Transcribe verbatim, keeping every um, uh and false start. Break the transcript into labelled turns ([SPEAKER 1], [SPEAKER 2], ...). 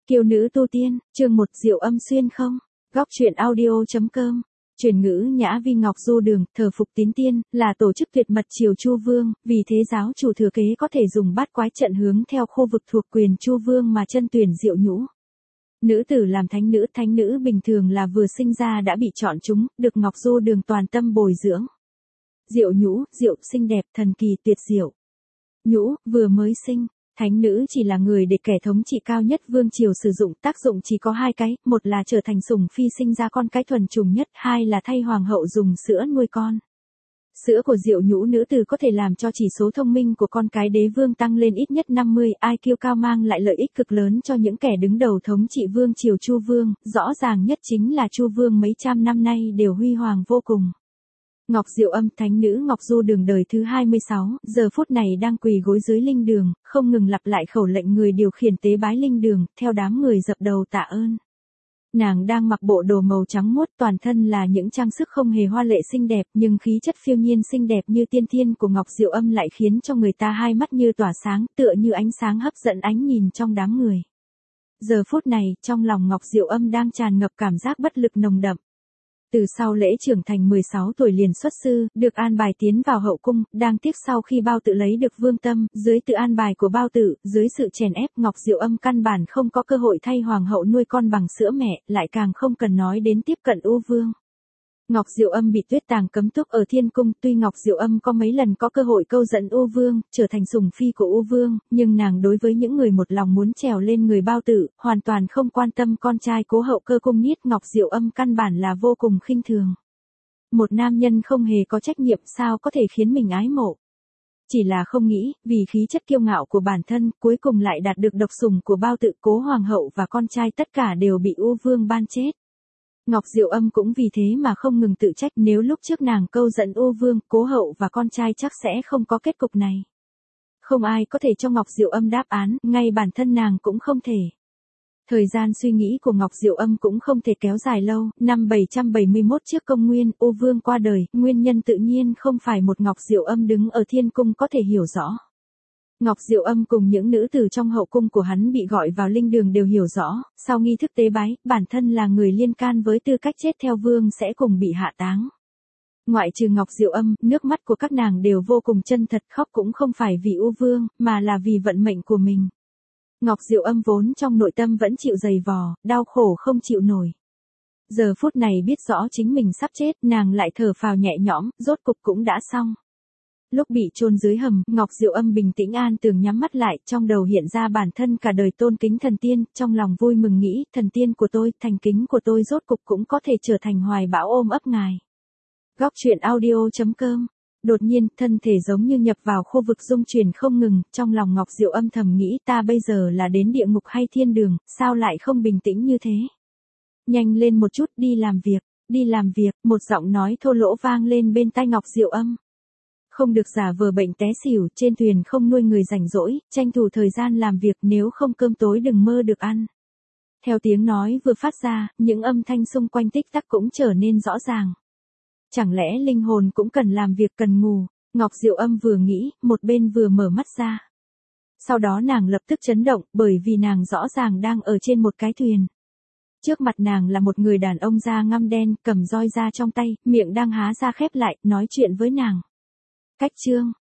[SPEAKER 1] Kiều nữ tu tiên, chương một Diệu Âm xuyên không. Góc truyện audio.com. Truyền ngữ Nhã Vi Ngọc Du Đường, thờ phục tín tiên, là tổ chức tuyệt mật triều Chu Vương, vì thế giáo chủ thừa kế có thể dùng bát quái trận hướng theo khu vực thuộc quyền Chu Vương mà chân tuyển Diệu Nhũ. Nữ tử làm thánh nữ, thánh nữ bình thường là vừa sinh ra đã bị chọn chúng, được Ngọc Du Đường toàn tâm bồi dưỡng. Diệu Nhũ, Diệu xinh đẹp, thần kỳ tuyệt diệu. Nhũ, vừa mới sinh. Thánh nữ chỉ là người để kẻ thống trị cao nhất vương triều sử dụng, tác dụng chỉ có hai cái, một là trở thành sủng phi sinh ra con cái thuần chủng nhất, hai là thay hoàng hậu dùng sữa nuôi con. Sữa của Diệu Nhũ nữ tử có thể làm cho chỉ số thông minh của con cái đế vương tăng lên ít nhất năm mươi, i kiu cao mang lại lợi ích cực lớn cho những kẻ đứng đầu thống trị vương triều Chu Vương, rõ ràng nhất chính là Chu Vương mấy trăm năm nay đều huy hoàng vô cùng. Ngọc Diệu Âm, thánh nữ Ngọc Du Đường đời thứ hai mươi sáu, giờ phút này đang quỳ gối dưới linh đường, không ngừng lặp lại khẩu lệnh người điều khiển tế bái linh đường, theo đám người dập đầu tạ ơn. Nàng đang mặc bộ đồ màu trắng muốt, toàn thân là những trang sức không hề hoa lệ xinh đẹp, nhưng khí chất phiêu nhiên xinh đẹp như tiên thiên của Ngọc Diệu Âm lại khiến cho người ta hai mắt như tỏa sáng, tựa như ánh sáng hấp dẫn ánh nhìn trong đám người. Giờ phút này, trong lòng Ngọc Diệu Âm đang tràn ngập cảm giác bất lực nồng đậm. Từ sau lễ trưởng thành mười sáu tuổi liền xuất sư, được an bài tiến vào hậu cung, đang tiếc sau khi Bao Tự lấy được vương tâm, dưới tự an bài của Bao Tự, dưới sự chèn ép, Ngọc Diệu Âm căn bản không có cơ hội thay hoàng hậu nuôi con bằng sữa mẹ, lại càng không cần nói đến tiếp cận U Vương. Ngọc Diệu Âm bị Tuyết Tàng cấm túc ở Thiên Cung, tuy Ngọc Diệu Âm có mấy lần có cơ hội câu dẫn U Vương, trở thành sủng phi của U Vương, nhưng nàng đối với những người một lòng muốn trèo lên người Bao Tự, hoàn toàn không quan tâm con trai cố hậu Cơ Cung Niết, Ngọc Diệu Âm căn bản là vô cùng khinh thường. Một nam nhân không hề có trách nhiệm sao có thể khiến mình ái mộ. Chỉ là không nghĩ, vì khí chất kiêu ngạo của bản thân, cuối cùng lại đạt được độc sủng của Bao Tự, cố hoàng hậu và con trai tất cả đều bị U Vương ban chết. Ngọc Diệu Âm cũng vì thế mà không ngừng tự trách, nếu lúc trước nàng câu dẫn U Vương, cố hậu và con trai chắc sẽ không có kết cục này. Không ai có thể cho Ngọc Diệu Âm đáp án, ngay bản thân nàng cũng không thể. Thời gian suy nghĩ của Ngọc Diệu Âm cũng không thể kéo dài lâu, năm bảy trăm bảy mươi mốt trước công nguyên, U Vương qua đời, nguyên nhân tự nhiên không phải một Ngọc Diệu Âm đứng ở Thiên Cung có thể hiểu rõ. Ngọc Diệu Âm cùng những nữ tử trong hậu cung của hắn bị gọi vào linh đường đều hiểu rõ, sau nghi thức tế bái, bản thân là người liên can với tư cách chết theo vương sẽ cùng bị hạ táng. Ngoại trừ Ngọc Diệu Âm, nước mắt của các nàng đều vô cùng chân thật, khóc cũng không phải vì U Vương, mà là vì vận mệnh của mình. Ngọc Diệu Âm vốn trong nội tâm vẫn chịu dày vò, đau khổ không chịu nổi. Giờ phút này biết rõ chính mình sắp chết, nàng lại thở phào nhẹ nhõm, rốt cục cũng đã xong. Lúc bị chôn dưới hầm, Ngọc Diệu Âm bình tĩnh an tường nhắm mắt lại, trong đầu hiện ra bản thân cả đời tôn kính thần tiên, trong lòng vui mừng nghĩ, thần tiên của tôi, thành kính của tôi rốt cục cũng có thể trở thành hoài bão ôm ấp ngài. Góc truyện audio.com. Đột nhiên, thân thể giống như nhập vào khu vực rung chuyển không ngừng, trong lòng Ngọc Diệu Âm thầm nghĩ ta bây giờ là đến địa ngục hay thiên đường, sao lại không bình tĩnh như thế. Nhanh lên một chút, đi làm việc, đi làm việc, một giọng nói thô lỗ vang lên bên tai Ngọc Diệu Âm. Không được giả vờ bệnh té xỉu, trên thuyền không nuôi người rảnh rỗi, tranh thủ thời gian làm việc, nếu không cơm tối đừng mơ được ăn. Theo tiếng nói vừa phát ra, những âm thanh xung quanh tích tắc cũng trở nên rõ ràng. Chẳng lẽ linh hồn cũng cần làm việc cần ngủ, Ngọc Diệu Âm vừa nghĩ, một bên vừa mở mắt ra. Sau đó nàng lập tức chấn động, bởi vì nàng rõ ràng đang ở trên một cái thuyền. Trước mặt nàng là một người đàn ông da ngăm đen, cầm roi da trong tay, miệng đang há ra khép lại, nói chuyện với nàng. Cách chương,